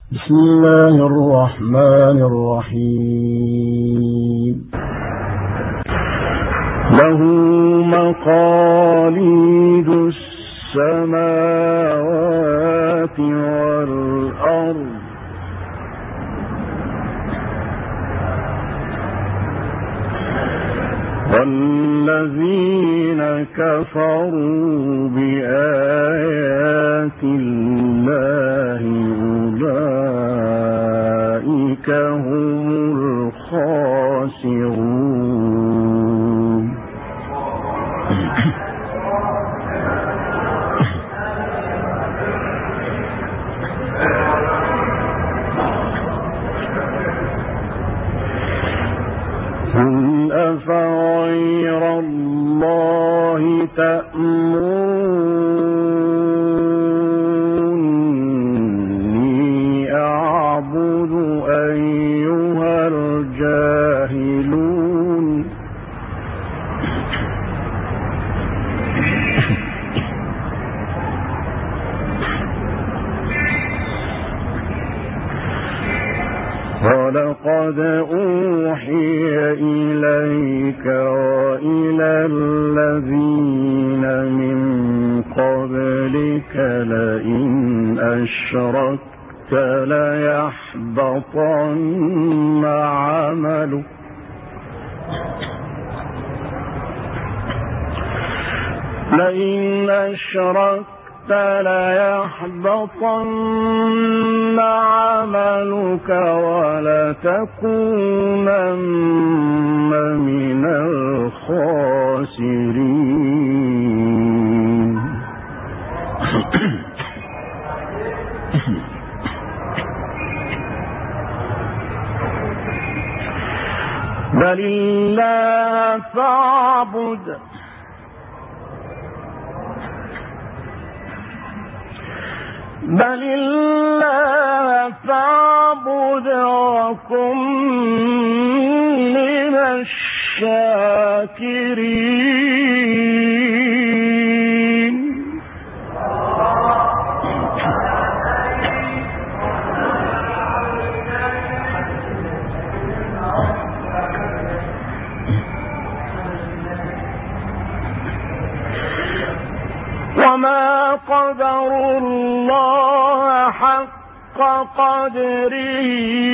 بسم الله الرحمن الرحيم. له مقاليد السماوات والأرض والذين كفروا بآيات الله أولئك هم الخاسرون. قل أفغير الله تأمروني أعبد أيها الجاهلون. ولقد أوحي إليك وإلى الذين من قبلك لئن أشركت ليحبطن عملك ليحبطن عملك ولتكونن من الخاسرين. بل الله فاعبد وكن من الشاكرين. وما قدروا الله حق قدره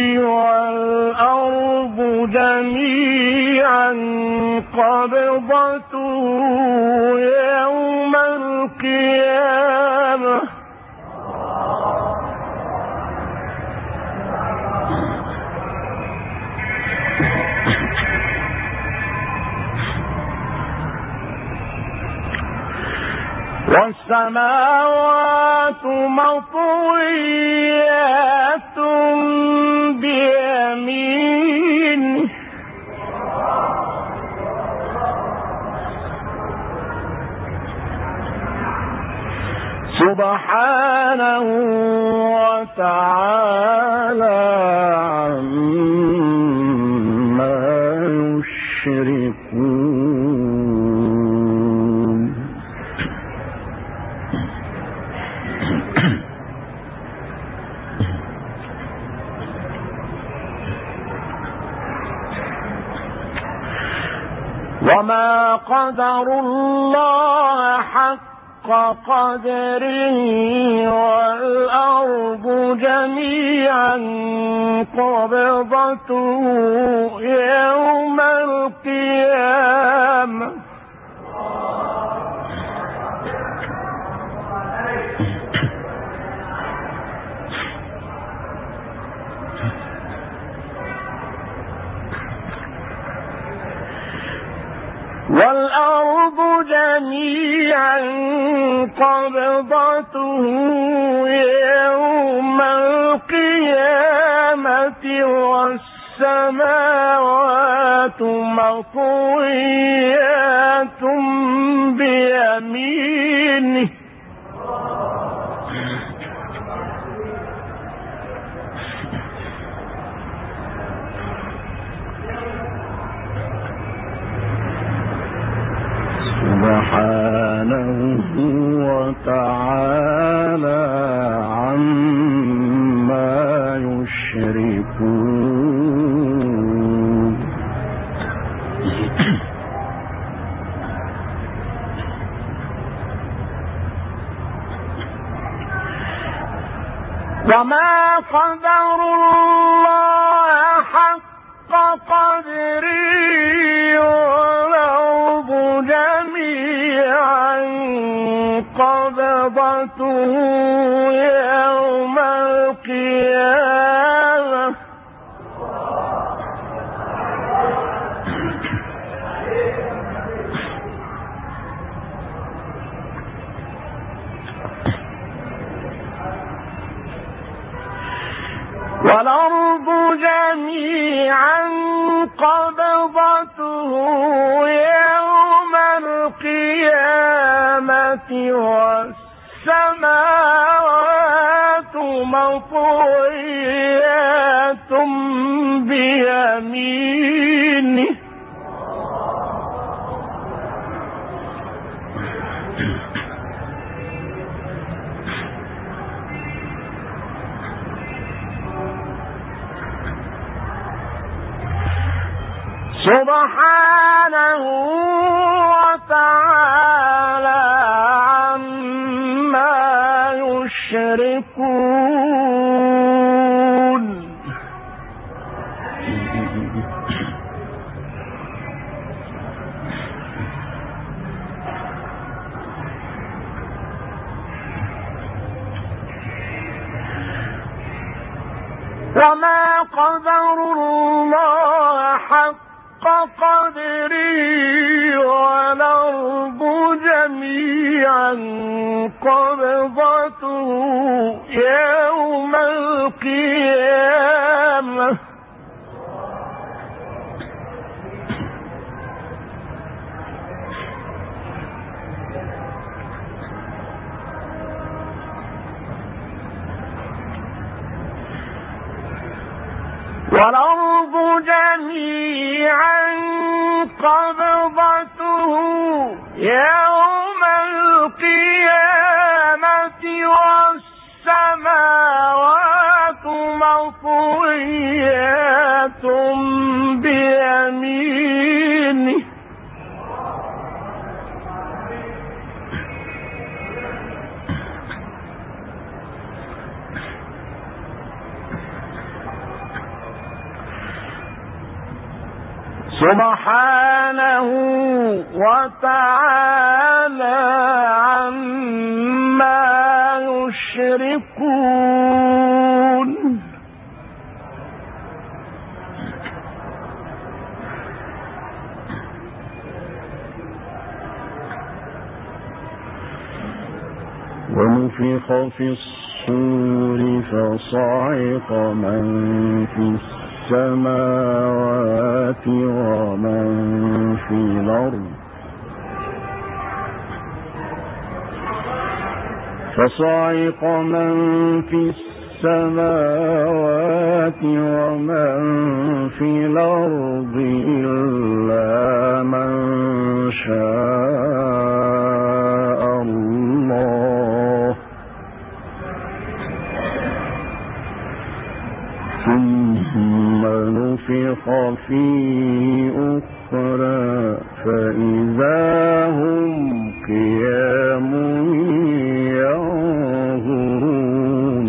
والأرض جميعا قبضته يوم القيامة والسماوات مطويات بيمينه سبحانه وتعالى عما يشركون. وما قدروا الله حق قدره والأرض جميعا قبضته يوم القيامة والأرض جميعا قبضته يوم القيامة والسماوات مطويات بيمينه سبحانه وتعالى عما يشركون وما قدر الله حق قدره والأرض جميعا قبضته يوم القيامة والأرض جميعا قبضته يوم القيامة والسماوات مطويات بيمينه سبحانه وتعالى عما يشركون وما قدروا الله حق قدره والأرض جميعا قبضته يوم القيامة والأرض جميعا قبضته يوم القيامة والسماوات مطويات بيمينه سبحانه وتعالى عما يشركون ونفخ في الصور فصعق من في السماوات ومن في الأرض فصعق من في السماوات ومن في الأرض إلا من شاء الله ثم نفخ فيه أخرى فإذا هم قيام ينظرون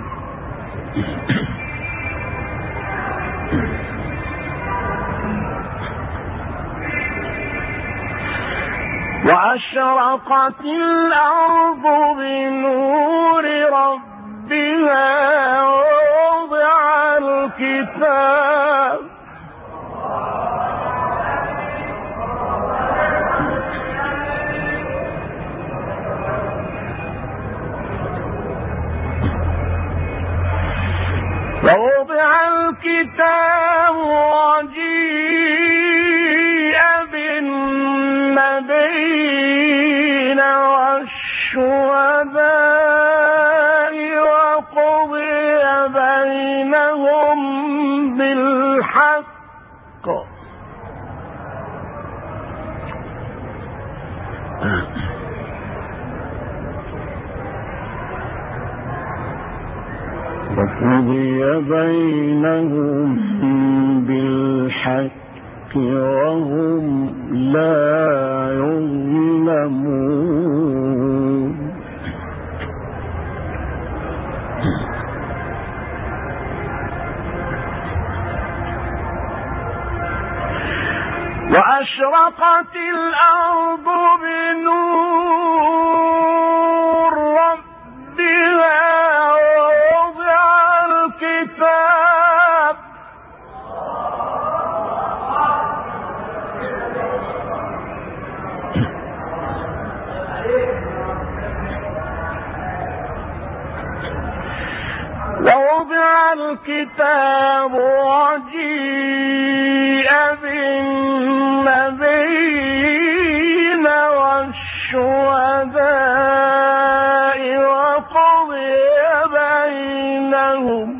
وأشرقت الأرض بنور ربها ووضع الكتاب وجيء بالنبيين والشهداء وقضي بينهم بالحق وقضي وقضي بينهم بالحق وهم لا يظلمون. وأشرقت الأرض بنور ربها ووضع الكتاب وجيء بالنبيين والشهداء وقضي بينهم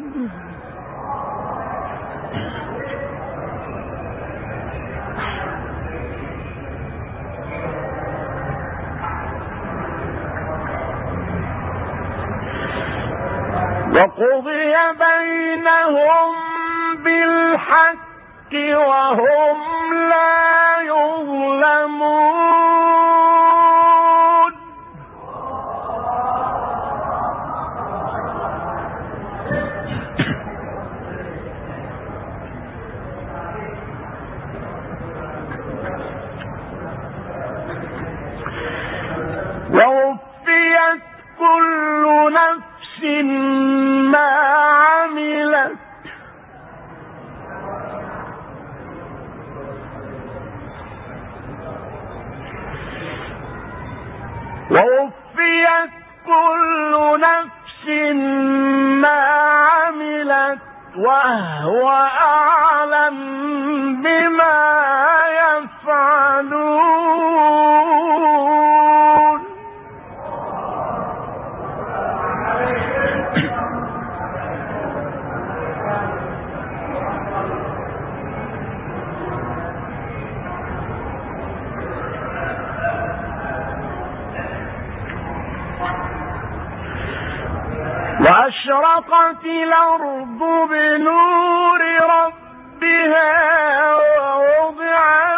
بالحق وهم لا يظلمون. ووفيت كل نفس ما عملت وهو أعلم بما يفعلون. وأشرقت الأرض بنور ربها ووضع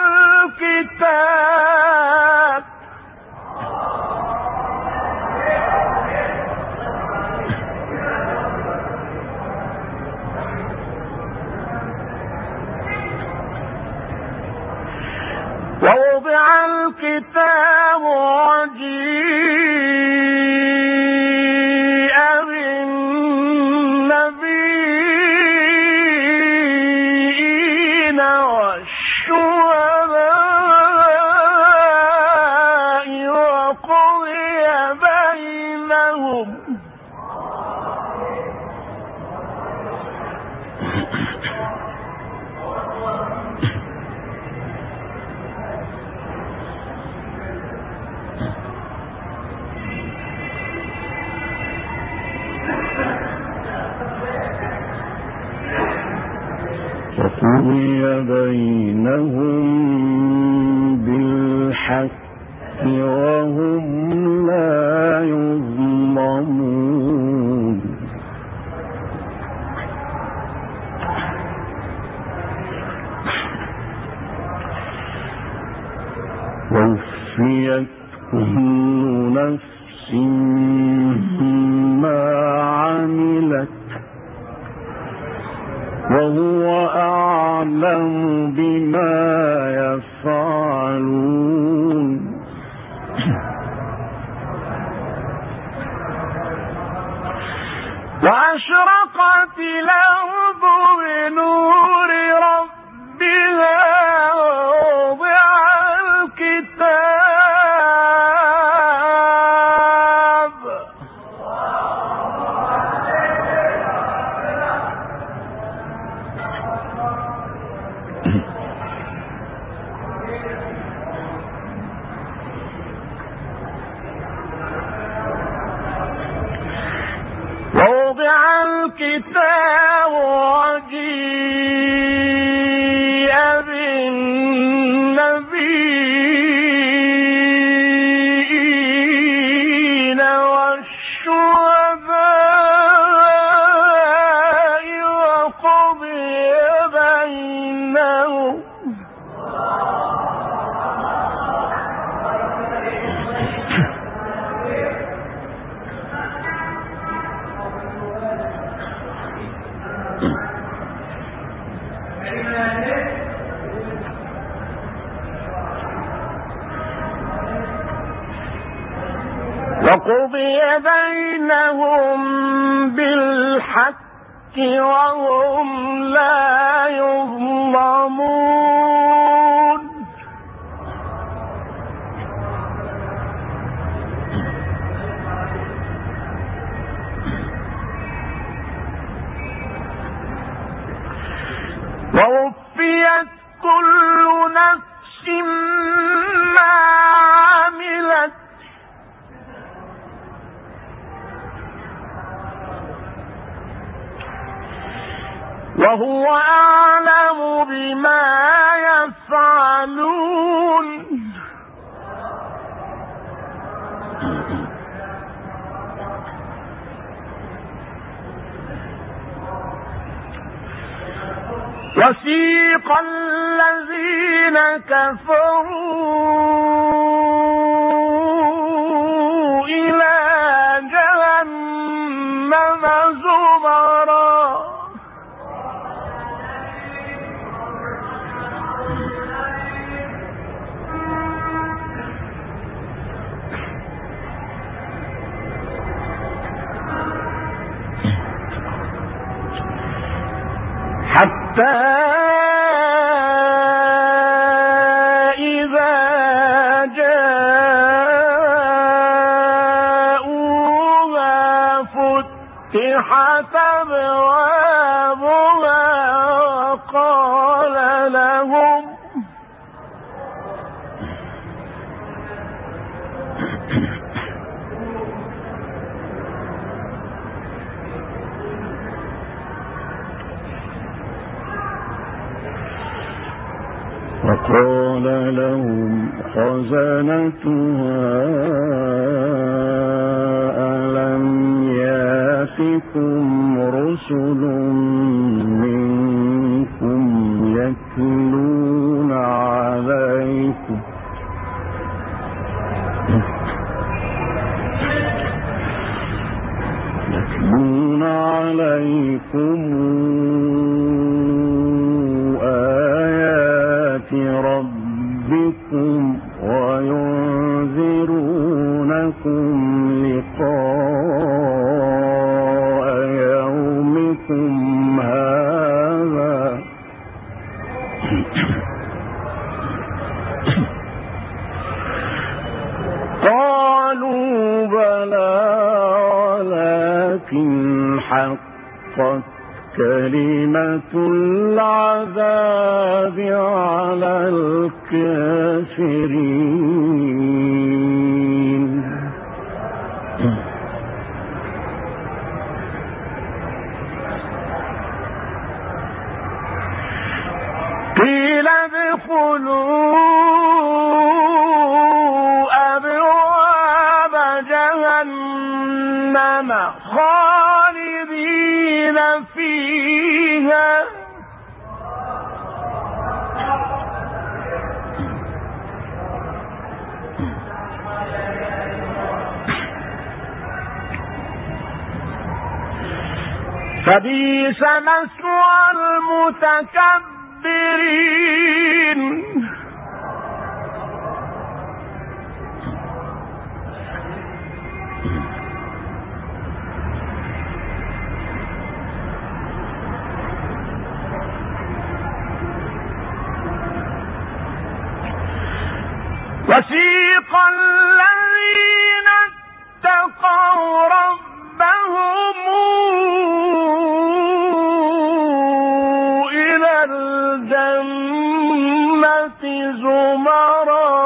الكتاب وجيء بالنبيين والشهداء وقضي بينهم وقضي بينهم بالحق وهم لا يظلمون. ووفيت كل نفس ما عملت وهو أعلم بما يفعلون. وأشرقت الأرض بنور ربها ووضع الكتاب وجيء بالنبيين والشهداء وقضي بينهم بالحق وهم لا يظلمون ووفيت كل نفس ما عملت وهو أعلم بما يفعلون وسيق الذين كفروا إلى جهنم زمرا حتى إذا جاءوها فتحت أبوابها وقال لهم خزنتها ألم يأتكم رسل منكم يتلون عليكم آيات ربكم وينذرونكم لقاء يومكم هذا قالوا بلى ولكن حقت كلمة العذاب على الكافرين قيل ادخلوا أبواب جهنم خالدين فيها فبئس مثوى المتكبرين وسيق الذين اتقوا ربهم إلى الجنة زمرا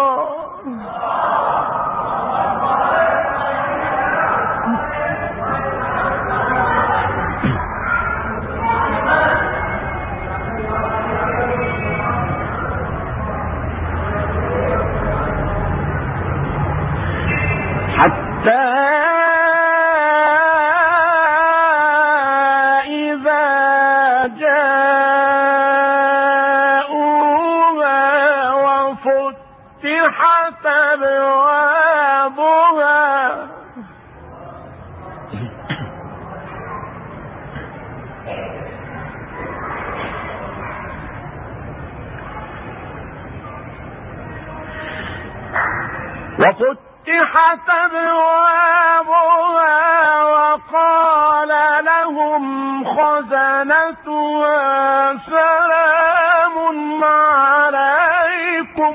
حتى إذا جاءوها وفتحت أبوابها وفتحت أبوابها وقال لهم خزنتها سلام عليكم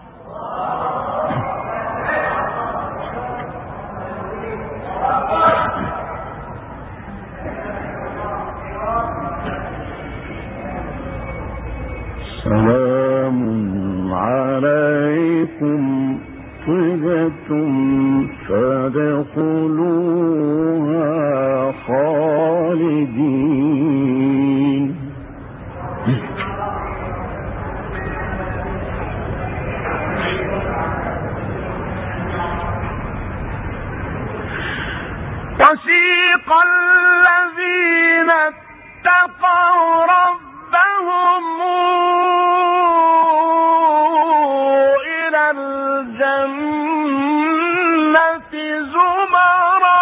سلام عليكم طبتم فادخلوها خالدين. وسيق الذين اتقوا ربهم إلى الجنة زمرا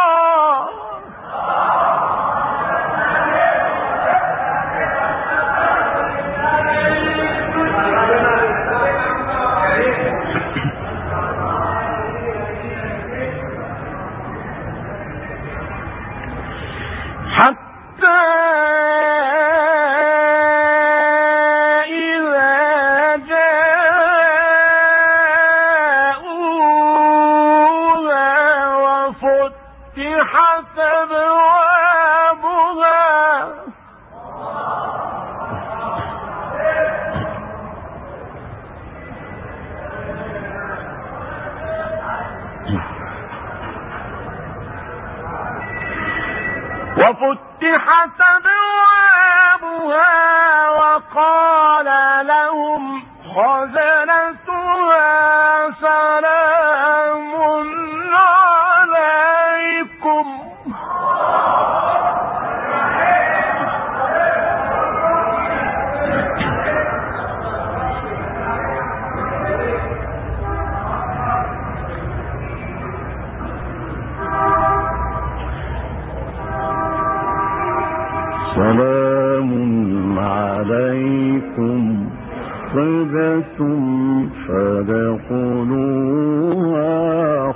حتى إذا جاءوها وفتحت أبوابها وقال لهم خزنتها سلام عليكم سلام عليكم طبتم فادخلوها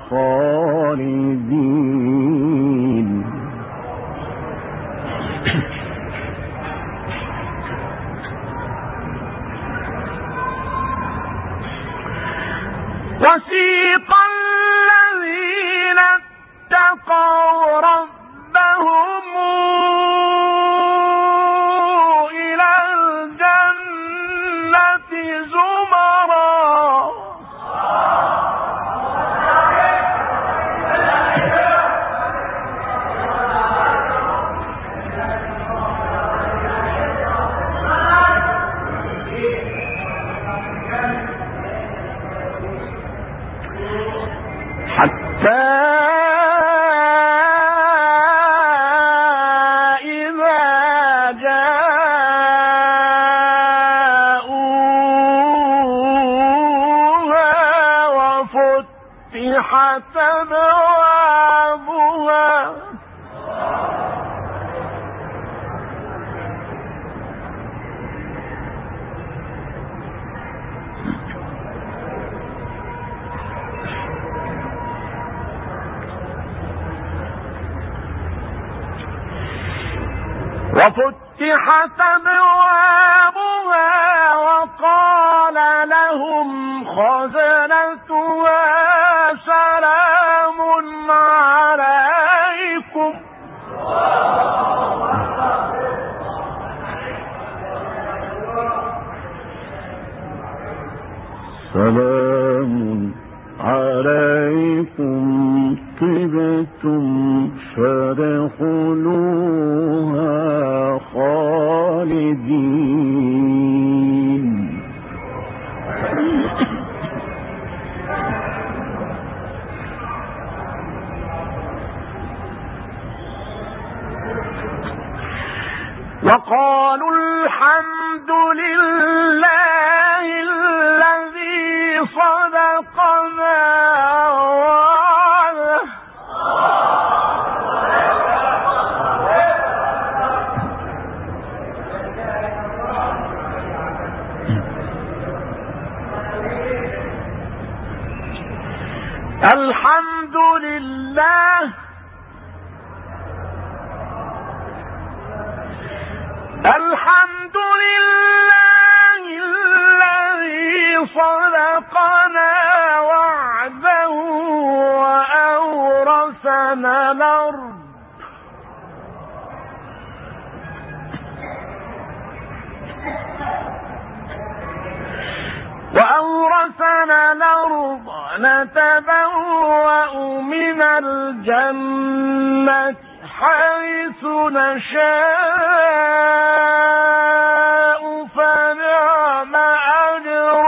خالدين. وسيق الذين اتقوا ربهم إلى الجنة زمرا حتى إذا جاءوها وفتحت أبوابها وقال لهم خزنتها سلام عليكم سلام عليكم طبتم فادخلوها خالدين. وقالوا الحمد لله الذي صدقنا وعده الحمد لله الحمد لله الذي صدقنا وعده وأورثنا الأرض نتبوأ من الجنة حيث نشاء فنعم أجر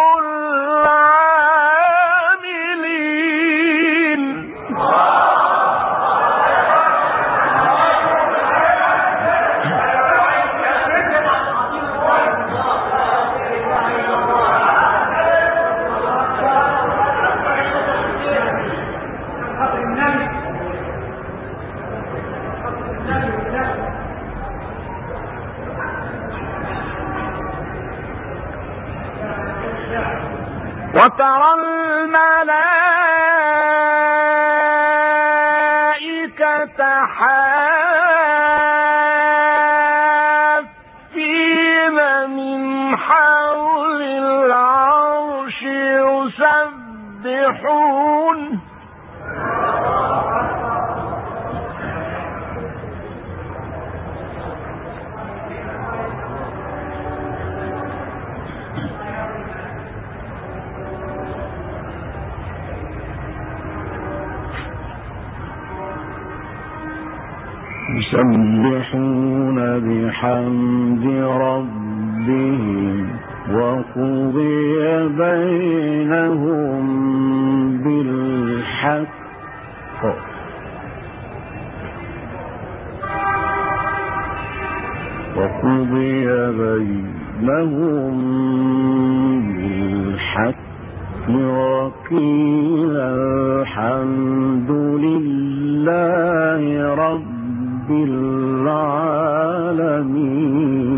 العاملين. وترى الملائكة حافين من حول العرش يسبحون بحمد ربهم وقضي بينهم بالحق وقيل الحمد لله رب العالمين.